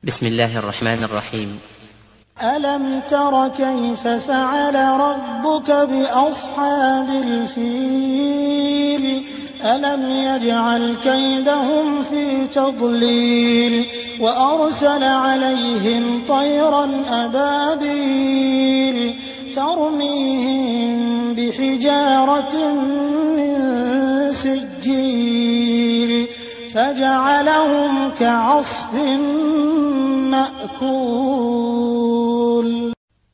بسم الله الرحمن الرحيم. ألم تر كيف فعل ربك بأصحاب الفيل ألم يجعل كيدهم في تضليل وأرسل عليهم طيرا أبابيل ترميهم بحجارة من سجيل فجعلهم كعصف مأكول.